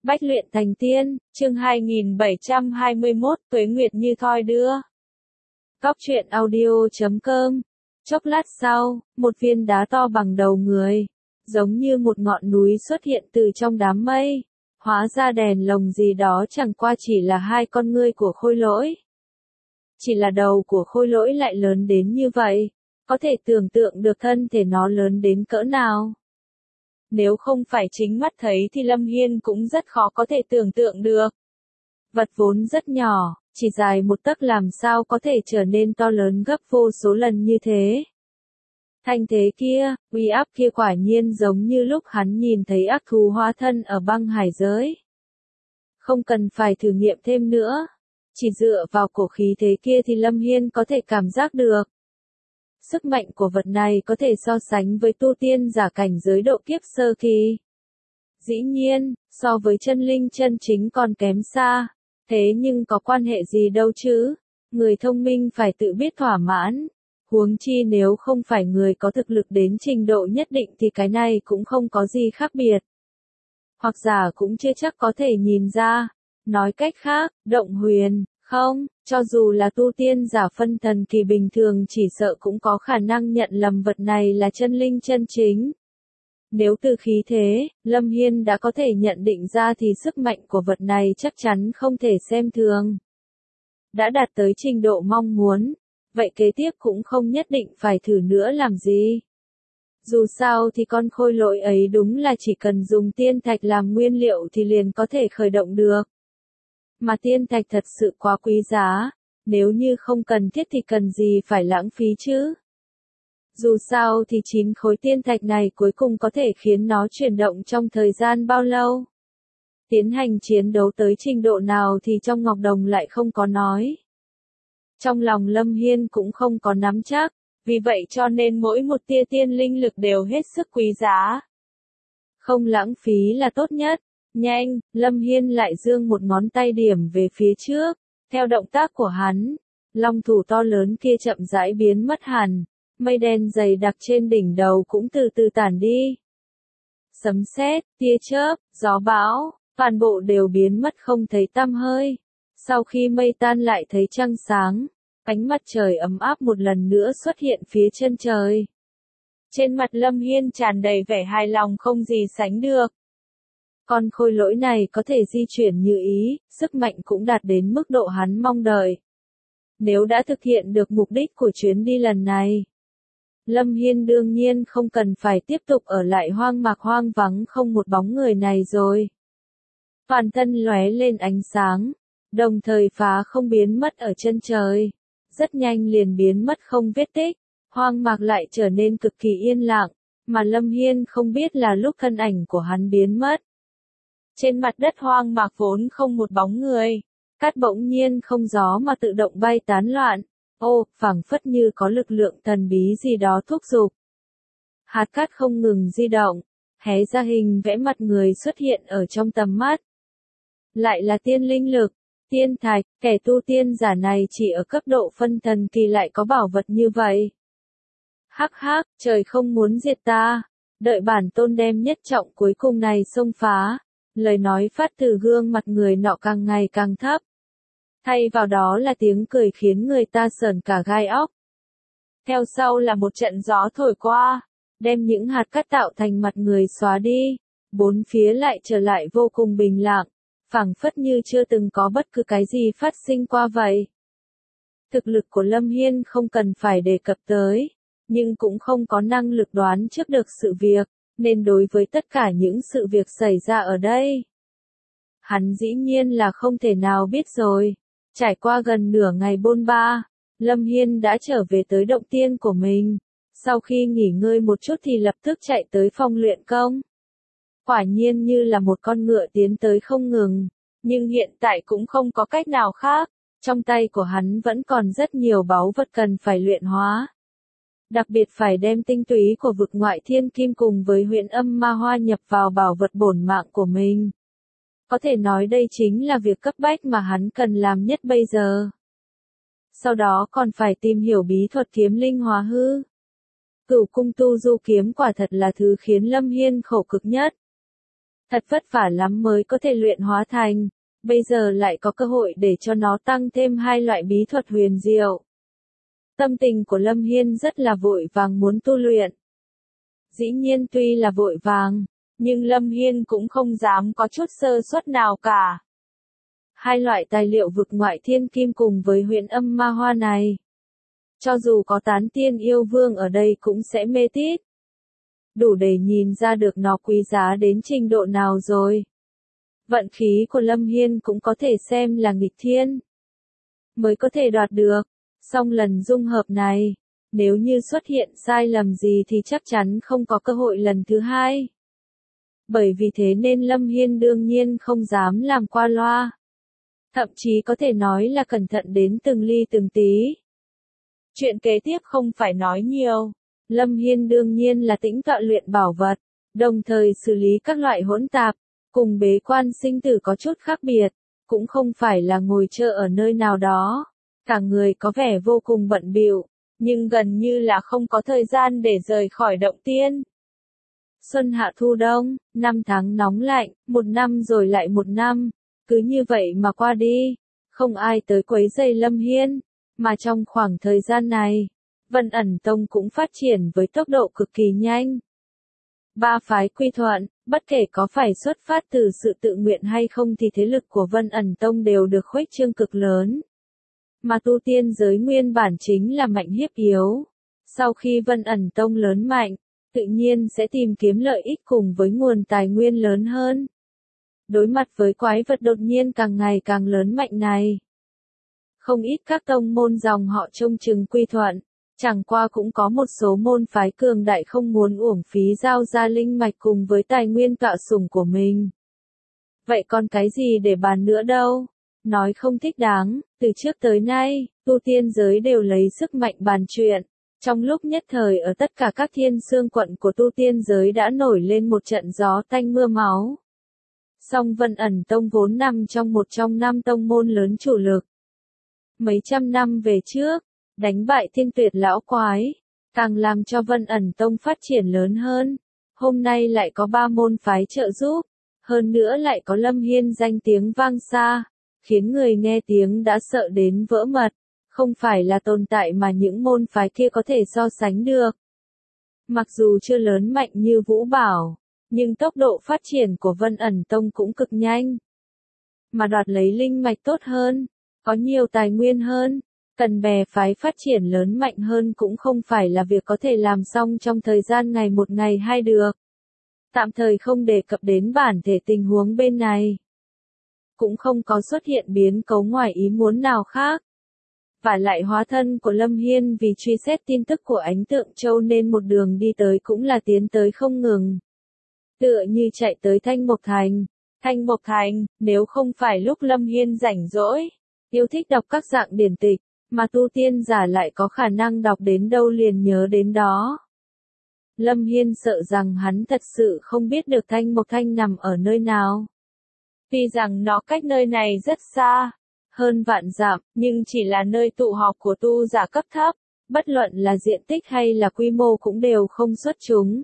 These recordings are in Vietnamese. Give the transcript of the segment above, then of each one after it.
Bách luyện thành tiên, chương 2721, tuế nguyệt như thoi đưa. Góc truyện audio.com. Chốc lát sau, một viên đá to bằng đầu người, giống như một ngọn núi xuất hiện từ trong đám mây. Hóa ra đèn lồng gì đó chẳng qua chỉ là hai con ngươi của Khôi Lỗi. Chỉ là đầu của Khôi Lỗi lại lớn đến như vậy, có thể tưởng tượng được thân thể nó lớn đến cỡ nào. Nếu không phải chính mắt thấy thì Lâm Hiên cũng rất khó có thể tưởng tượng được. Vật vốn rất nhỏ, chỉ dài một tấc làm sao có thể trở nên to lớn gấp vô số lần như thế. Thanh thế kia, uy áp kia quả nhiên giống như lúc hắn nhìn thấy ác thú hóa thân ở băng hải giới. Không cần phải thử nghiệm thêm nữa, chỉ dựa vào cổ khí thế kia thì Lâm Hiên có thể cảm giác được. Sức mạnh của vật này có thể so sánh với tu tiên giả cảnh giới độ kiếp sơ kỳ. Dĩ nhiên, so với chân linh chân chính còn kém xa, thế nhưng có quan hệ gì đâu chứ, người thông minh phải tự biết thỏa mãn, huống chi nếu không phải người có thực lực đến trình độ nhất định thì cái này cũng không có gì khác biệt. Hoặc giả cũng chưa chắc có thể nhìn ra, nói cách khác, động huyền. Không, cho dù là tu tiên giả phân thần kỳ bình thường chỉ sợ cũng có khả năng nhận lầm vật này là chân linh chân chính. Nếu từ khí thế, Lâm Hiên đã có thể nhận định ra thì sức mạnh của vật này chắc chắn không thể xem thường. Đã đạt tới trình độ mong muốn, vậy kế tiếp cũng không nhất định phải thử nữa làm gì. Dù sao thì con Khôi Lỗi ấy đúng là chỉ cần dùng tiên thạch làm nguyên liệu thì liền có thể khởi động được. Mà tiên thạch thật sự quá quý giá, nếu như không cần thiết thì cần gì phải lãng phí chứ. Dù sao thì 9 khối tiên thạch này cuối cùng có thể khiến nó chuyển động trong thời gian bao lâu. Tiến hành chiến đấu tới trình độ nào thì trong Ngọc Đồng lại không có nói. Trong lòng Lâm Hiên cũng không có nắm chắc, vì vậy cho nên mỗi một tia tiên linh lực đều hết sức quý giá. Không lãng phí là tốt nhất. Nhanh, Lâm Hiên lại giương một ngón tay điểm về phía trước, theo động tác của hắn, long thủ to lớn kia chậm rãi biến mất hẳn, mây đen dày đặc trên đỉnh đầu cũng từ từ tản đi. Sấm sét, tia chớp, gió bão, toàn bộ đều biến mất không thấy tăm hơi. Sau khi mây tan lại thấy trăng sáng, ánh mặt trời ấm áp một lần nữa xuất hiện phía chân trời. Trên mặt Lâm Hiên tràn đầy vẻ hài lòng không gì sánh được. Con Khôi Lỗi này có thể di chuyển như ý, sức mạnh cũng đạt đến mức độ hắn mong đợi. Nếu đã thực hiện được mục đích của chuyến đi lần này, Lâm Hiên đương nhiên không cần phải tiếp tục ở lại hoang mạc hoang vắng không một bóng người này rồi. Toàn thân lóe lên ánh sáng, đồng thời phá không biến mất ở chân trời. Rất nhanh liền biến mất không vết tích, hoang mạc lại trở nên cực kỳ yên lặng, mà Lâm Hiên không biết là lúc thân ảnh của hắn biến mất. Trên mặt đất hoang mạc vốn không một bóng người, cát bỗng nhiên không gió mà tự động bay tán loạn. Ô, phảng phất như có lực lượng thần bí gì đó thúc giục. Hạt cát không ngừng di động, hé ra hình vẽ mặt người xuất hiện ở trong tầm mắt. Lại là tiên linh lực, tiên thạch, kẻ tu tiên giả này chỉ ở cấp độ phân thần kỳ lại có bảo vật như vậy. Hắc hắc, trời không muốn diệt ta, đợi bản tôn đem nhất trọng cuối cùng này xông phá. Lời nói phát từ gương mặt người nọ càng ngày càng thấp. Thay vào đó là tiếng cười khiến người ta sởn cả gai óc. Theo sau là một trận gió thổi qua, đem những hạt cát tạo thành mặt người xóa đi. Bốn phía lại trở lại vô cùng bình lặng, phảng phất như chưa từng có bất cứ cái gì phát sinh qua vậy. Thực lực của Lâm Hiên không cần phải đề cập tới, nhưng cũng không có năng lực đoán trước được sự việc. Nên đối với tất cả những sự việc xảy ra ở đây, hắn dĩ nhiên là không thể nào biết rồi. Trải qua gần nửa ngày bôn ba, Lâm Hiên đã trở về tới động tiên của mình. Sau khi nghỉ ngơi một chút thì lập tức chạy tới phòng luyện công. Quả nhiên như là một con ngựa tiến tới không ngừng, nhưng hiện tại cũng không có cách nào khác. Trong tay của hắn vẫn còn rất nhiều báu vật cần phải luyện hóa. Đặc biệt phải đem tinh túy của vực ngoại thiên kim cùng với Huyền Âm Ma Hoa nhập vào bảo vật bổn mạng của mình. Có thể nói đây chính là việc cấp bách mà hắn cần làm nhất bây giờ. Sau đó còn phải tìm hiểu bí thuật kiếm linh hóa hư. Cửu cung tu du kiếm quả thật là thứ khiến Lâm Hiên khổ cực nhất. Thật vất vả lắm mới có thể luyện hóa thành, bây giờ lại có cơ hội để cho nó tăng thêm hai loại bí thuật huyền diệu. Tâm tình của Lâm Hiên rất là vội vàng muốn tu luyện. Dĩ nhiên tuy là vội vàng, nhưng Lâm Hiên cũng không dám có chút sơ suất nào cả. Hai loại tài liệu vực ngoại thiên kim cùng với huyền âm ma hoa này, cho dù có tán tiên yêu vương ở đây cũng sẽ mê tít. Đủ để nhìn ra được nó quý giá đến trình độ nào rồi. Vận khí của Lâm Hiên cũng có thể xem là nghịch thiên, mới có thể đoạt được. Song lần dung hợp này, nếu như xuất hiện sai lầm gì thì chắc chắn không có cơ hội lần thứ hai. Bởi vì thế nên Lâm Hiên đương nhiên không dám làm qua loa. Thậm chí có thể nói là cẩn thận đến từng ly từng tí. Chuyện kế tiếp không phải nói nhiều. Lâm Hiên đương nhiên là tĩnh tọa luyện bảo vật, đồng thời xử lý các loại hỗn tạp, cùng bế quan sinh tử có chút khác biệt, cũng không phải là ngồi chờ ở nơi nào đó. Cả người có vẻ vô cùng bận bịu, nhưng gần như là không có thời gian để rời khỏi động tiên. Xuân hạ thu đông, 5 tháng nóng lạnh, 1 năm rồi lại 1 năm, cứ như vậy mà qua đi, không ai tới quấy rầy Lâm Hiên, mà trong khoảng thời gian này, Vân Ẩn Tông cũng phát triển với tốc độ cực kỳ nhanh. Ba phái quy thuận, bất kể có phải xuất phát từ sự tự nguyện hay không thì thế lực của Vân Ẩn Tông đều được khuếch trương cực lớn. Mà tu tiên giới nguyên bản chính là mạnh hiếp yếu. Sau khi Vân Ẩn Tông lớn mạnh, tự nhiên sẽ tìm kiếm lợi ích cùng với nguồn tài nguyên lớn hơn. Đối mặt với quái vật đột nhiên càng ngày càng lớn mạnh này, không ít các tông môn dòng họ trông chừng quy thuận, chẳng qua cũng có một số môn phái cường đại không muốn uổng phí giao ra linh mạch cùng với tài nguyên tọa sủng của mình. Vậy còn cái gì để bàn nữa đâu? Nói không thích đáng, từ trước tới nay, tu tiên giới đều lấy sức mạnh bàn chuyện. Trong lúc nhất thời ở tất cả các thiên xương quận của tu tiên giới đã nổi lên một trận gió tanh mưa máu. Song Vân Ẩn Tông vốn nằm trong một trong 5 tông môn lớn chủ lực. Mấy trăm năm về trước, đánh bại Thiên Tuyệt lão quái, càng làm cho Vân Ẩn Tông phát triển lớn hơn. Hôm nay lại có 3 môn phái trợ giúp, hơn nữa lại có Lâm Hiên danh tiếng vang xa, khiến người nghe tiếng đã sợ đến vỡ mật, không phải là tồn tại mà những môn phái kia có thể so sánh được. Mặc dù chưa lớn mạnh như Vũ Bảo, nhưng tốc độ phát triển của Vân Ẩn Tông cũng cực nhanh. Mà đoạt lấy linh mạch tốt hơn, có nhiều tài nguyên hơn, cần bè phái phát triển lớn mạnh hơn cũng không phải là việc có thể làm xong trong thời gian ngày một ngày hai được. Tạm thời không đề cập đến bản thể tình huống bên này. Cũng không có xuất hiện biến cố ngoài ý muốn nào khác. Và lại hóa thân của Lâm Hiên vì truy xét tin tức của Ánh Tượng Châu nên một đường đi tới cũng là tiến tới không ngừng. Tựa như chạy tới Thanh Mộc Thành. Thanh Mộc Thành, nếu không phải lúc Lâm Hiên rảnh rỗi, yêu thích đọc các dạng điển tịch, mà tu tiên giả lại có khả năng đọc đến đâu liền nhớ đến đó. Lâm Hiên sợ rằng hắn thật sự không biết được Thanh Mộc Thành nằm ở nơi nào. Tuy rằng nó cách nơi này rất xa, hơn vạn dặm, nhưng chỉ là nơi tụ họp của tu giả cấp thấp, bất luận là diện tích hay là quy mô cũng đều không xuất chúng.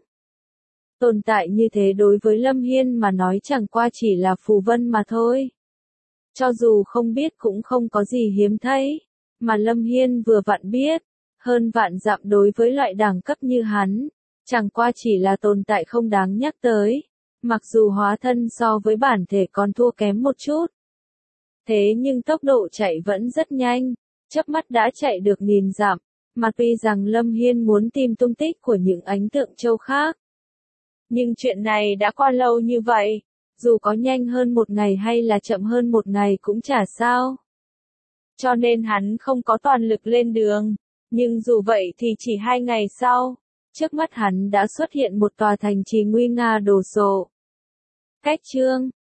Tồn tại như thế đối với Lâm Hiên mà nói chẳng qua chỉ là phù vân mà thôi. Cho dù không biết cũng không có gì hiếm thấy, mà Lâm Hiên vừa vặn biết, hơn vạn dặm đối với loại đẳng cấp như hắn, chẳng qua chỉ là tồn tại không đáng nhắc tới, mặc dù hóa thân so với bản thể còn thua kém một chút. Thế nhưng tốc độ chạy vẫn rất nhanh, chớp mắt đã chạy được 1000 dặm, mà tuy rằng Lâm Hiên muốn tìm tung tích của những Ánh Tượng Châu khác. Nhưng chuyện này đã qua lâu như vậy, dù có nhanh hơn một ngày hay là chậm hơn một ngày cũng chả sao. Cho nên hắn không có toàn lực lên đường, nhưng dù vậy thì chỉ 2 ngày sau, trước mắt hắn đã xuất hiện một tòa thành trì nguy nga đồ sộ. Cách chương